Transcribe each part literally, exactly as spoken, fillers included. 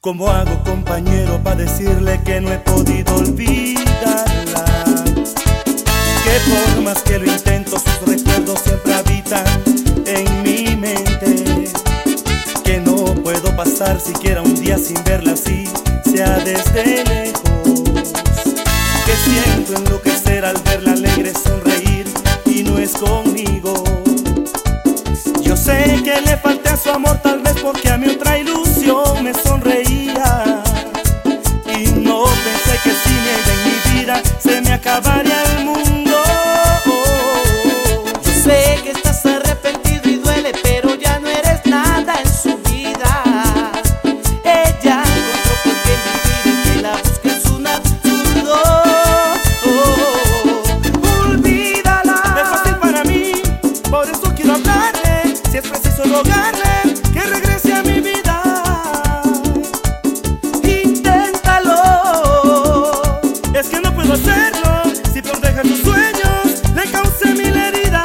¿Cómo hago, compañero, para decirle que no he podido olvidarla? Que por más que lo intento, sus recuerdos siempre habitan en mi mente. Que no puedo pasar siquiera un día sin verla así, sea desde lejos. Que siento enloquecer al verla alegre sonreír y no es conmigo. Yo sé que le falté a su amor, tal vez porque a mi otra ilusión me sonreía. Y no pensé que sin ella en mi vida se me acabaría el mundo. Yo sé que estás arrepentido y duele, pero ya no eres nada en su vida. Ella encontró por qué vivir y que la busque en su absurdo. Olvídala. Es fácil para mí, por eso quiero hablarle. Si es preciso rogarle que regrese a mi vida. Inténtalo. Es que no puedo hacerlo si por dejar tus sueños le causé mil heridas.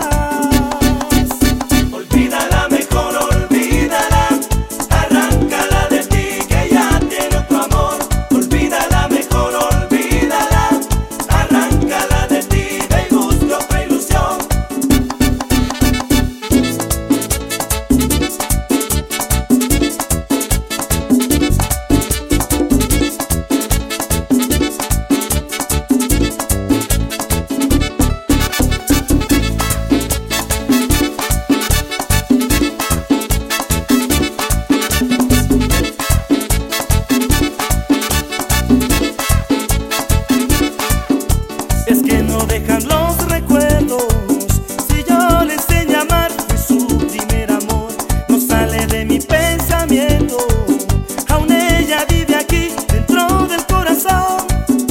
Olvídala, mejor olvídala. Arráncala de ti, que ya tiene otro amor. Olvídala, mejor olvídala. Arráncala de ti, de gusto, otra ilusión. Es que no dejan los recuerdos. Si yo le enseño a amar, fue su primer amor. No sale de mi pensamiento. Aún ella vive aquí dentro del corazón.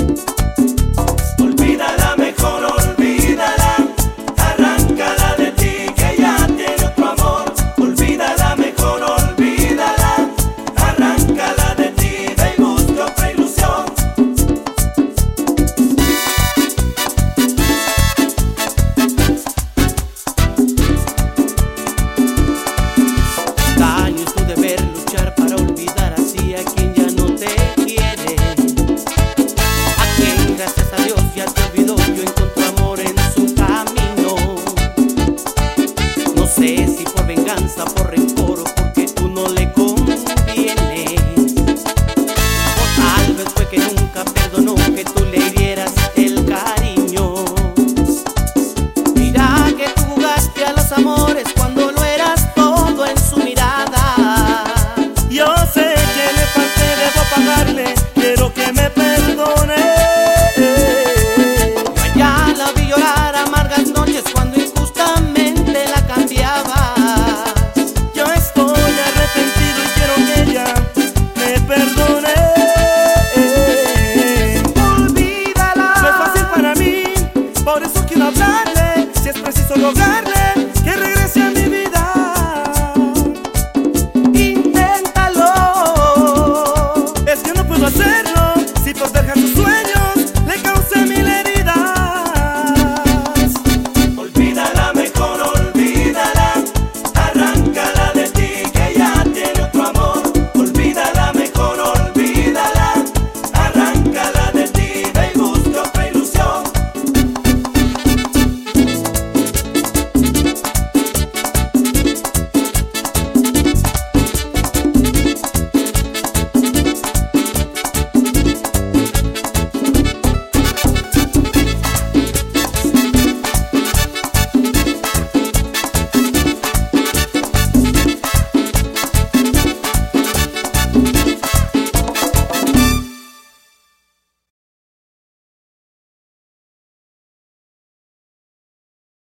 Olvídala, mejor olvídala. Arráncala de ti, que ya tiene otro amor. Olvídala, mejor olvídala. Arráncala de ti, de gusto, otra ilusión. Daño es tu deber luchar para olvidar así a quien ya no te quiere. A quien gracias a Dios ya te olvidó, yo encontré amor en su camino. No sé si por venganza, por rencor